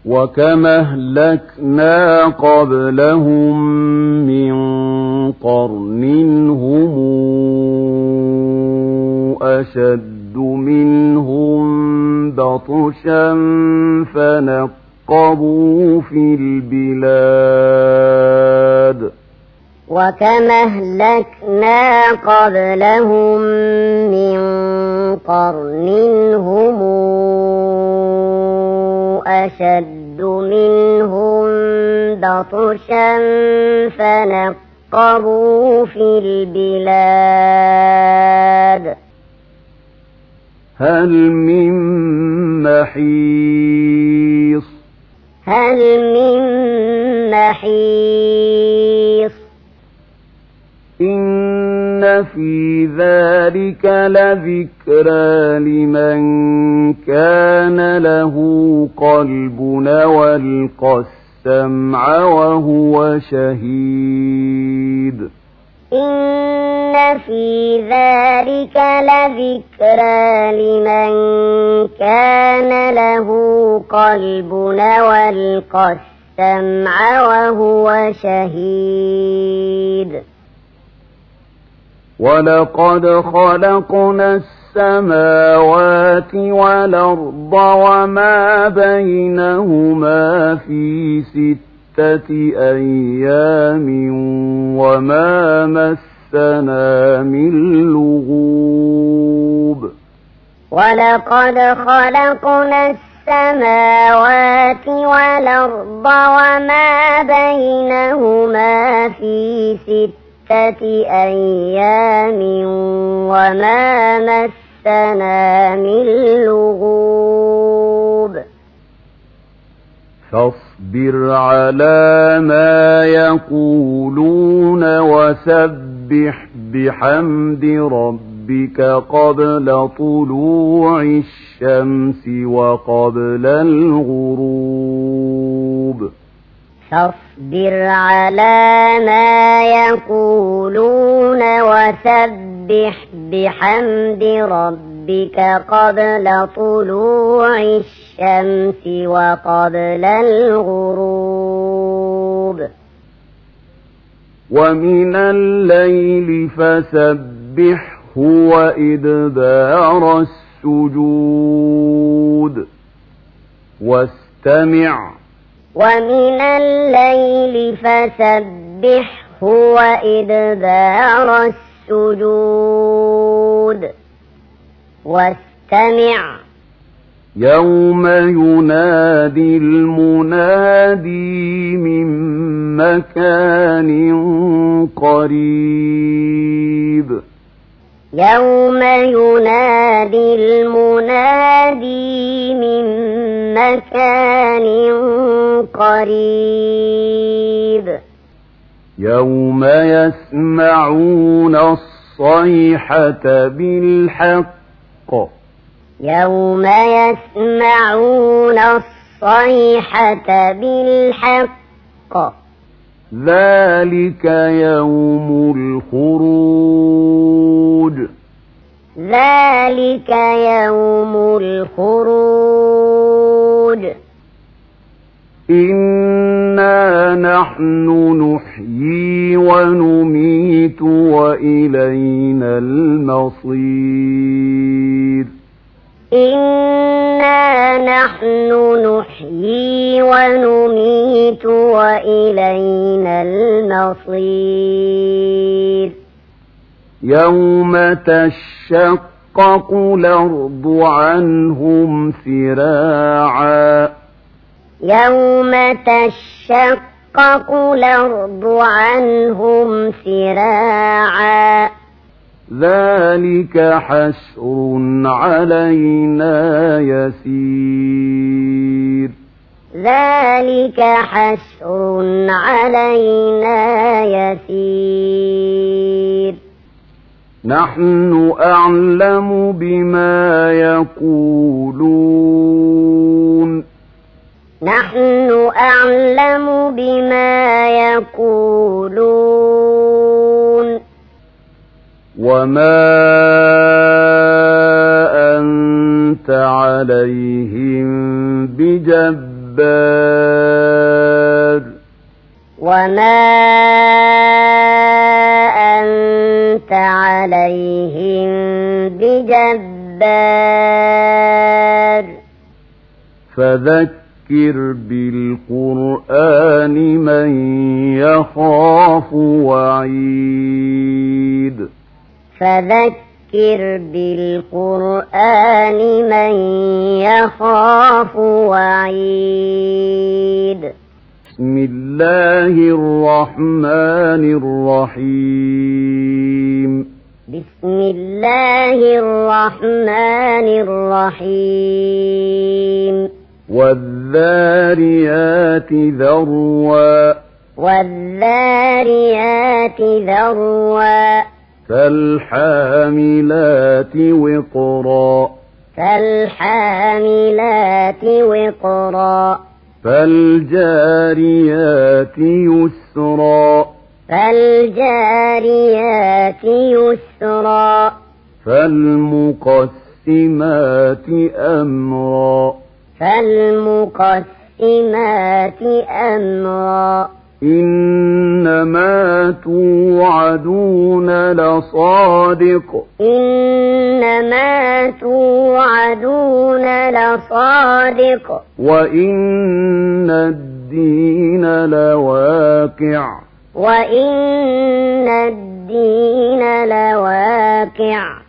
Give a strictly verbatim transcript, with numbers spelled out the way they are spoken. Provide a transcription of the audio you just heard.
وكم أهلكنا قبلهم من قرن هم أشد منهم بطشا فنقبوا في البلاد وكم أهلكنا قبلهم من قرن هم أشد منهم بطشا فنقبوا في البلاد هل من محيص هل من محيص إن في ذلك لذكرى لمن كان له قلب والقى السمع وهو شهيد إن في ذلك لذكرى لمن كان له قلب والقى السمع وهو شهيد ولقد خلقنا السماوات والأرض وما بينهما في ستة أيام وما مسنا من لغوب ولقد خلقنا السماوات والأرض وما بينهما في ستة أيام وما مسنا من لغوب فاصبر على ما يقولون وسبح بحمد ربك قبل طلوع الشمس وقبل الغروب فاصبر على ما يقولون وسبح بحمد ربك قبل طلوع الشمس وقبل الغروب ومن الليل فسبحه وإدبار السجود واستمع ومن الليل فسبحه وإدبار السجود واستمع يوم ينادي المنادي من مكان قريب يوم ينادي المنادي من مكان قريب يوم يسمعون الصيحة بالحق يوم يسمعون الصيحة بالحق ذلك يوم الخروج ذلك يوم الخروج إنا نحن نحيي ونميت وإلينا المصير إنا نحن نحيي ونميت وإلينا المصير يوم تشقق الأرض عنهم سراعا يوم تشقق الأرض عنهم سراعا ذلك حشر علينا يسير ذلك حشر علينا يسير نحن أعلم بما يقولون نحن أعلم بما يقولون وما أنت عليهم بجبار بجبار وما أنت عليهم بجبار فذكر بالقرآن من يخاف وعيد فذكر بالقرآن من يخاف وعيد بسم الله الرحمن الرحيم بسم الله الرحمن الرحيم والذاريات ذروا والذاريات ذروا فالحاملات وقرا فالحاملات وقرا فالجاريات يسرا فالجاريات يسرا فالمقسمات أمرا فالمقسمات أمرا إنما توعدون لصادق إنما توعدون لصادق وإن الدين لواقع وإن الدين لواقع